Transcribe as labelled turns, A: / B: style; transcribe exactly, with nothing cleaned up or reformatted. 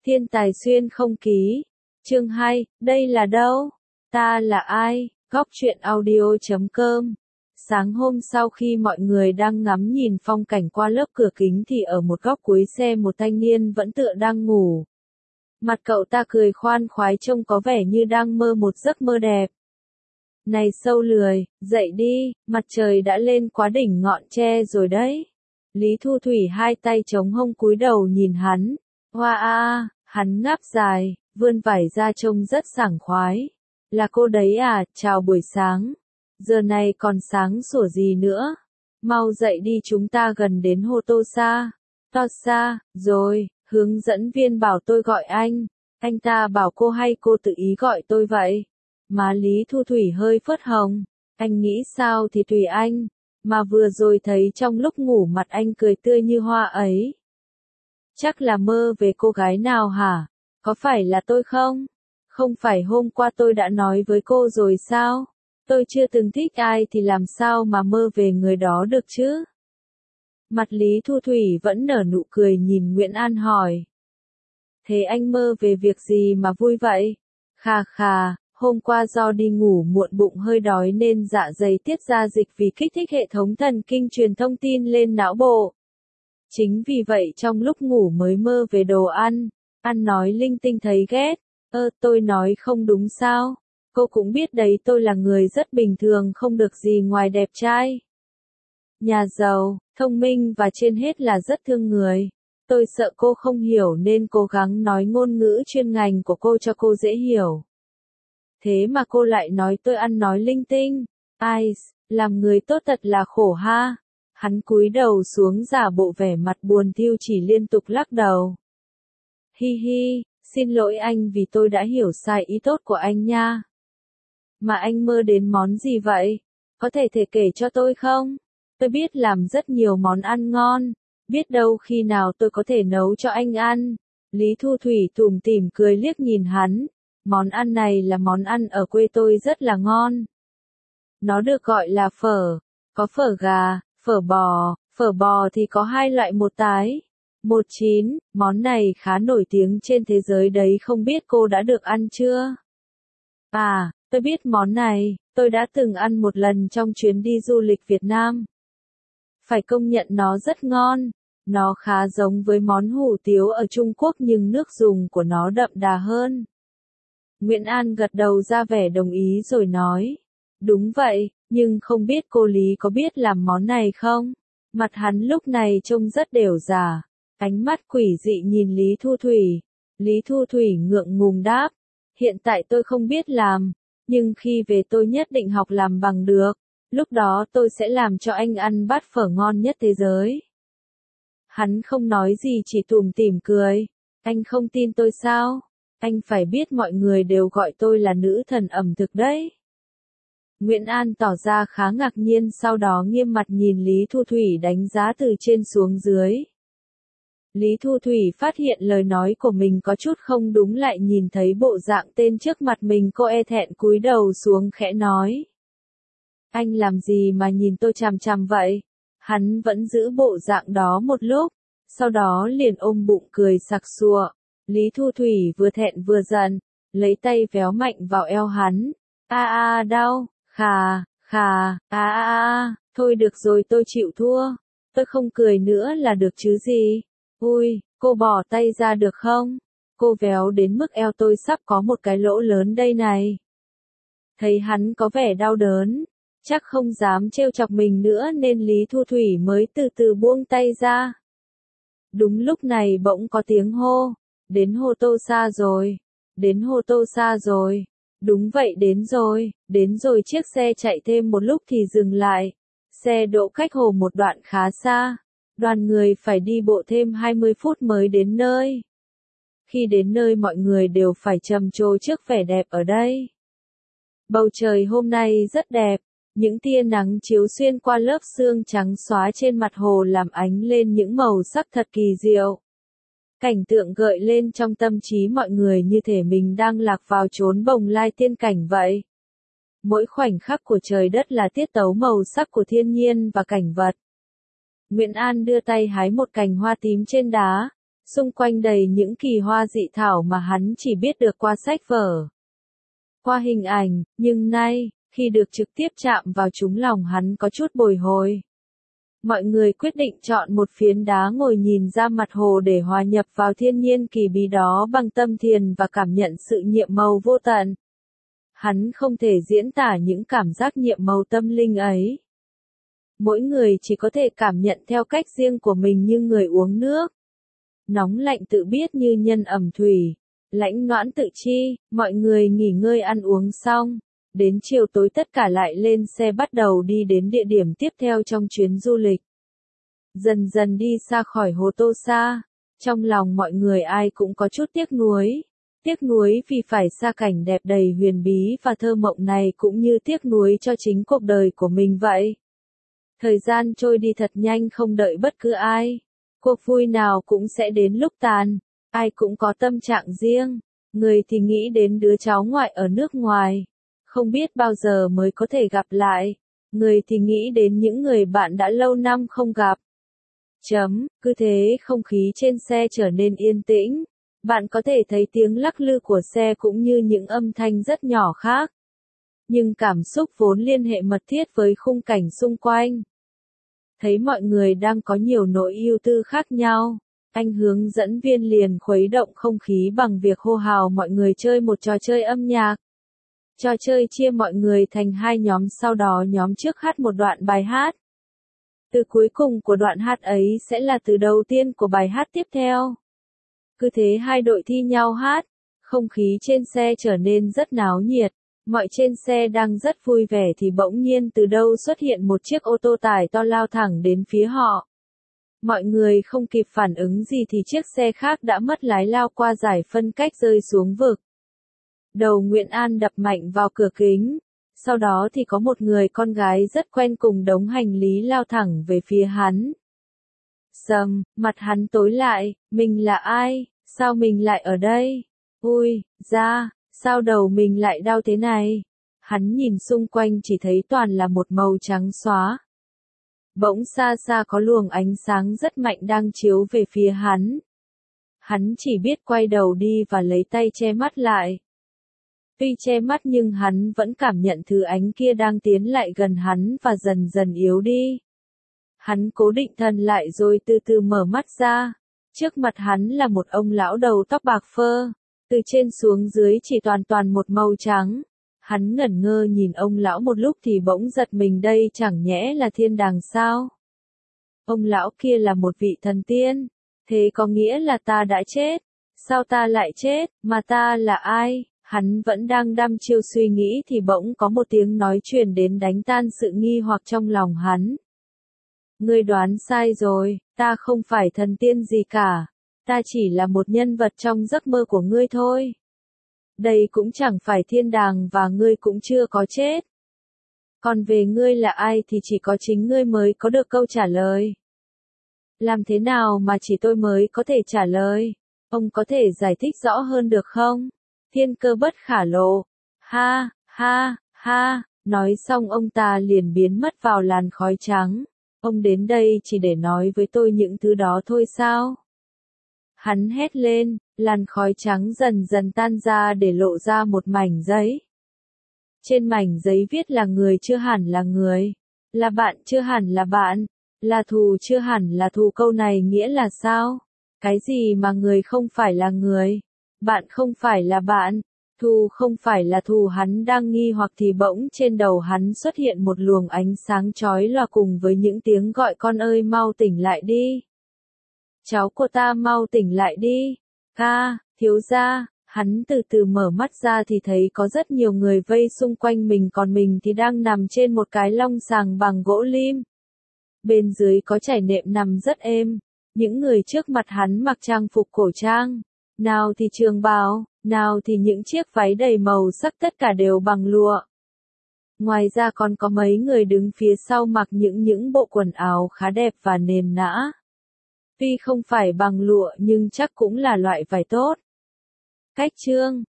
A: Thiên tài xuyên không ký. Chương hai, đây là đâu? Ta là ai? Góc truyện audio chấm com. Sáng hôm sau khi mọi người đang ngắm nhìn phong cảnh qua lớp cửa kính thì ở một góc cuối xe một thanh niên vẫn tựa đang ngủ. Mặt cậu ta cười khoan khoái trông có vẻ như đang mơ một giấc mơ đẹp. Này sâu lười, dậy đi, mặt trời đã lên quá đỉnh ngọn tre rồi đấy. Lý Thu Thủy hai tay chống hông cúi đầu nhìn hắn. Hoa a, hắn ngáp dài, vươn vải ra trông rất sảng khoái. Là cô đấy à, chào buổi sáng. Giờ này còn sáng sủa gì nữa. Mau dậy đi, chúng ta gần đến Hotosa. Tosa, rồi, hướng dẫn viên bảo tôi gọi anh. Anh ta bảo cô hay cô tự ý gọi tôi vậy? Má Lý Thu Thủy hơi phớt hồng. Anh nghĩ sao thì tùy anh. Mà vừa rồi thấy trong lúc ngủ mặt anh cười tươi như hoa ấy. Chắc là mơ về cô gái nào hả? Có phải là tôi không? Không phải hôm qua tôi đã nói với cô rồi sao? Tôi chưa từng thích ai thì làm sao mà mơ về người đó được chứ? Mặt Lý Thu Thủy vẫn nở nụ cười nhìn Nguyễn An hỏi. Thế anh mơ về việc gì mà vui vậy? Khà khà, hôm qua do đi ngủ muộn bụng hơi đói nên dạ dày tiết ra dịch vì kích thích hệ thống thần kinh truyền thông tin lên não bộ. Chính vì vậy trong lúc ngủ mới mơ về đồ ăn, ăn nói linh tinh thấy ghét. Ơ, tôi nói không đúng sao? Cô cũng biết đấy, tôi là người rất bình thường, không được gì ngoài đẹp trai. Nhà giàu, thông minh và trên hết là rất thương người. Tôi sợ cô không hiểu nên cố gắng nói ngôn ngữ chuyên ngành của cô cho cô dễ hiểu. Thế mà cô lại nói tôi ăn nói linh tinh. Ai, làm người tốt thật là khổ ha. Hắn cúi đầu xuống giả bộ vẻ mặt buồn thiu chỉ liên tục lắc đầu. Hi hi, xin lỗi anh vì tôi đã hiểu sai ý tốt của anh nha. Mà anh mơ đến món gì vậy? Có thể thể kể cho tôi không? Tôi biết làm rất nhiều món ăn ngon. Biết đâu khi nào tôi có thể nấu cho anh ăn. Lý Thu Thủy tủm tỉm cười liếc nhìn hắn. Món ăn này là món ăn ở quê tôi rất là ngon. Nó được gọi là phở. Có phở gà, phở bò. Phở bò thì có hai loại một tái. Một chín, món này khá nổi tiếng trên thế giới đấy, không biết cô đã được ăn chưa? À, tôi biết món này, tôi đã từng ăn một lần trong chuyến đi du lịch Việt Nam. Phải công nhận nó rất ngon, nó khá giống với món hủ tiếu ở Trung Quốc nhưng nước dùng của nó đậm đà hơn. Nguyễn An gật đầu ra vẻ đồng ý rồi nói, đúng vậy, nhưng không biết cô Lý có biết làm món này không? Mặt hắn lúc này trông rất đều già. Ánh mắt quỷ dị nhìn Lý Thu Thủy. Lý Thu Thủy ngượng ngùng đáp. Hiện tại tôi không biết làm. Nhưng khi về tôi nhất định học làm bằng được. Lúc đó tôi sẽ làm cho anh ăn bát phở ngon nhất thế giới. Hắn không nói gì chỉ tủm tỉm cười. Anh không tin tôi sao? Anh phải biết mọi người đều gọi tôi là nữ thần ẩm thực đấy. Nguyễn An tỏ ra khá ngạc nhiên, sau đó nghiêm mặt nhìn Lý Thu Thủy đánh giá từ trên xuống dưới. Lý Thu Thủy phát hiện lời nói của mình có chút không đúng, lại nhìn thấy bộ dạng tên trước mặt mình, cô e thẹn cúi đầu xuống khẽ nói. Anh làm gì mà nhìn tôi chằm chằm vậy? Hắn vẫn giữ bộ dạng đó một lúc, sau đó liền ôm bụng cười sặc sụa. Lý Thu Thủy vừa thẹn vừa giận, lấy tay véo mạnh vào eo hắn. A a đau, khà, khà, a a a, thôi được rồi, tôi chịu thua. Tôi không cười nữa là được chứ gì. Ui, cô bỏ tay ra được không? Cô véo đến mức eo tôi sắp có một cái lỗ lớn đây này. Thấy hắn có vẻ đau đớn, chắc không dám trêu chọc mình nữa nên Lý Thu Thủy mới từ từ buông tay ra. Đúng lúc này bỗng có tiếng hô, đến Hotosa rồi, đến Hotosa rồi, đúng vậy đến rồi, đến rồi. Chiếc xe chạy thêm một lúc thì dừng lại, xe đỗ cách hồ một đoạn khá xa. Đoàn người phải đi bộ thêm hai mươi phút mới đến nơi. Khi đến nơi mọi người đều phải trầm trồ trước vẻ đẹp ở đây. Bầu trời hôm nay rất đẹp, những tia nắng chiếu xuyên qua lớp sương trắng xóa trên mặt hồ làm ánh lên những màu sắc thật kỳ diệu. Cảnh tượng gợi lên trong tâm trí mọi người như thể mình đang lạc vào chốn bồng lai tiên cảnh vậy. Mỗi khoảnh khắc của trời đất là tiết tấu màu sắc của thiên nhiên và cảnh vật. Nguyễn An đưa tay hái một cành hoa tím trên đá, xung quanh đầy những kỳ hoa dị thảo mà hắn chỉ biết được qua sách vở, qua hình ảnh, nhưng nay, khi được trực tiếp chạm vào chúng lòng hắn có chút bồi hồi. Mọi người quyết định chọn một phiến đá ngồi nhìn ra mặt hồ để hòa nhập vào thiên nhiên kỳ bí đó bằng tâm thiền và cảm nhận sự nhiệm màu vô tận. Hắn không thể diễn tả những cảm giác nhiệm màu tâm linh ấy. Mỗi người chỉ có thể cảm nhận theo cách riêng của mình như người uống nước. Nóng lạnh tự biết như nhân ẩm thủy, lãnh noãn tự chi, mọi người nghỉ ngơi ăn uống xong. Đến chiều tối tất cả lại lên xe bắt đầu đi đến địa điểm tiếp theo trong chuyến du lịch. Dần dần đi xa khỏi Hồ Tô Sa, trong lòng mọi người ai cũng có chút tiếc nuối. Tiếc nuối vì phải xa cảnh đẹp đầy huyền bí và thơ mộng này cũng như tiếc nuối cho chính cuộc đời của mình vậy. Thời gian trôi đi thật nhanh không đợi bất cứ ai. Cuộc vui nào cũng sẽ đến lúc tàn, ai cũng có tâm trạng riêng. Người thì nghĩ đến đứa cháu ngoại ở nước ngoài, không biết bao giờ mới có thể gặp lại. Người thì nghĩ đến những người bạn đã lâu năm không gặp. Chấm, cứ thế không khí trên xe trở nên yên tĩnh. Bạn có thể thấy tiếng lắc lư của xe cũng như những âm thanh rất nhỏ khác. Nhưng cảm xúc vốn liên hệ mật thiết với khung cảnh xung quanh. Thấy mọi người đang có nhiều nỗi ưu tư khác nhau, anh hướng dẫn viên liền khuấy động không khí bằng việc hô hào mọi người chơi một trò chơi âm nhạc. Trò chơi chia mọi người thành hai nhóm, sau đó nhóm trước hát một đoạn bài hát. Từ cuối cùng của đoạn hát ấy sẽ là từ đầu tiên của bài hát tiếp theo. Cứ thế hai đội thi nhau hát, không khí trên xe trở nên rất náo nhiệt. Mọi trên xe đang rất vui vẻ thì bỗng nhiên từ đâu xuất hiện một chiếc ô tô tải to lao thẳng đến phía họ. Mọi người không kịp phản ứng gì thì chiếc xe khác đã mất lái lao qua giải phân cách rơi xuống vực. Đầu Nguyễn An đập mạnh vào cửa kính. Sau đó thì có một người con gái rất quen cùng đống hành lý lao thẳng về phía hắn. Sầm, mặt hắn tối lại, mình là ai, sao mình lại ở đây? Ui, da, sao đầu mình lại đau thế này? Hắn nhìn xung quanh chỉ thấy toàn là một màu trắng xóa. Bỗng xa xa có luồng ánh sáng rất mạnh đang chiếu về phía hắn. Hắn chỉ biết quay đầu đi và lấy tay che mắt lại. Tuy che mắt nhưng hắn vẫn cảm nhận thứ ánh kia đang tiến lại gần hắn và dần dần yếu đi. Hắn cố định thần lại rồi từ từ mở mắt ra. Trước mặt hắn là một ông lão đầu tóc bạc phơ. Từ trên xuống dưới chỉ toàn toàn một màu trắng. Hắn ngẩn ngơ nhìn ông lão một lúc thì bỗng giật mình, đây chẳng nhẽ là thiên đàng sao? Ông lão kia là một vị thần tiên. Thế có nghĩa là ta đã chết. Sao ta lại chết, mà ta là ai? Hắn vẫn đang đăm chiêu suy nghĩ thì bỗng có một tiếng nói truyền đến đánh tan sự nghi hoặc trong lòng hắn. Ngươi đoán sai rồi, ta không phải thần tiên gì cả. Ta chỉ là một nhân vật trong giấc mơ của ngươi thôi. Đây cũng chẳng phải thiên đàng và ngươi cũng chưa có chết. Còn về ngươi là ai thì chỉ có chính ngươi mới có được câu trả lời. Làm thế nào mà chỉ tôi mới có thể trả lời? Ông có thể giải thích rõ hơn được không? Thiên cơ bất khả lộ. Ha, ha, ha, nói xong ông ta liền biến mất vào làn khói trắng. Ông đến đây chỉ để nói với tôi những thứ đó thôi sao? Hắn hét lên, làn khói trắng dần dần tan ra để lộ ra một mảnh giấy. Trên mảnh giấy viết là người chưa hẳn là người, là bạn chưa hẳn là bạn, là thù chưa hẳn là thù. Câu này nghĩa là sao? Cái gì mà người không phải là người, bạn không phải là bạn, thù không phải là thù? Hắn đang nghi hoặc thì bỗng trên đầu hắn xuất hiện một luồng ánh sáng chói lòa cùng với những tiếng gọi con ơi mau tỉnh lại đi. Cháu của ta mau tỉnh lại đi. Ca, thiếu gia. Hắn từ từ mở mắt ra thì thấy có rất nhiều người vây xung quanh mình, còn mình thì đang nằm trên một cái long sàng bằng gỗ lim. Bên dưới có trải nệm nằm rất êm. Những người trước mặt hắn mặc trang phục cổ trang. Nào thì trường bào, nào thì những chiếc váy đầy màu sắc, tất cả đều bằng lụa. Ngoài ra còn có mấy người đứng phía sau mặc những những bộ quần áo khá đẹp và nền nã. Tuy không phải bằng lụa nhưng chắc cũng là loại vải tốt. Cách chương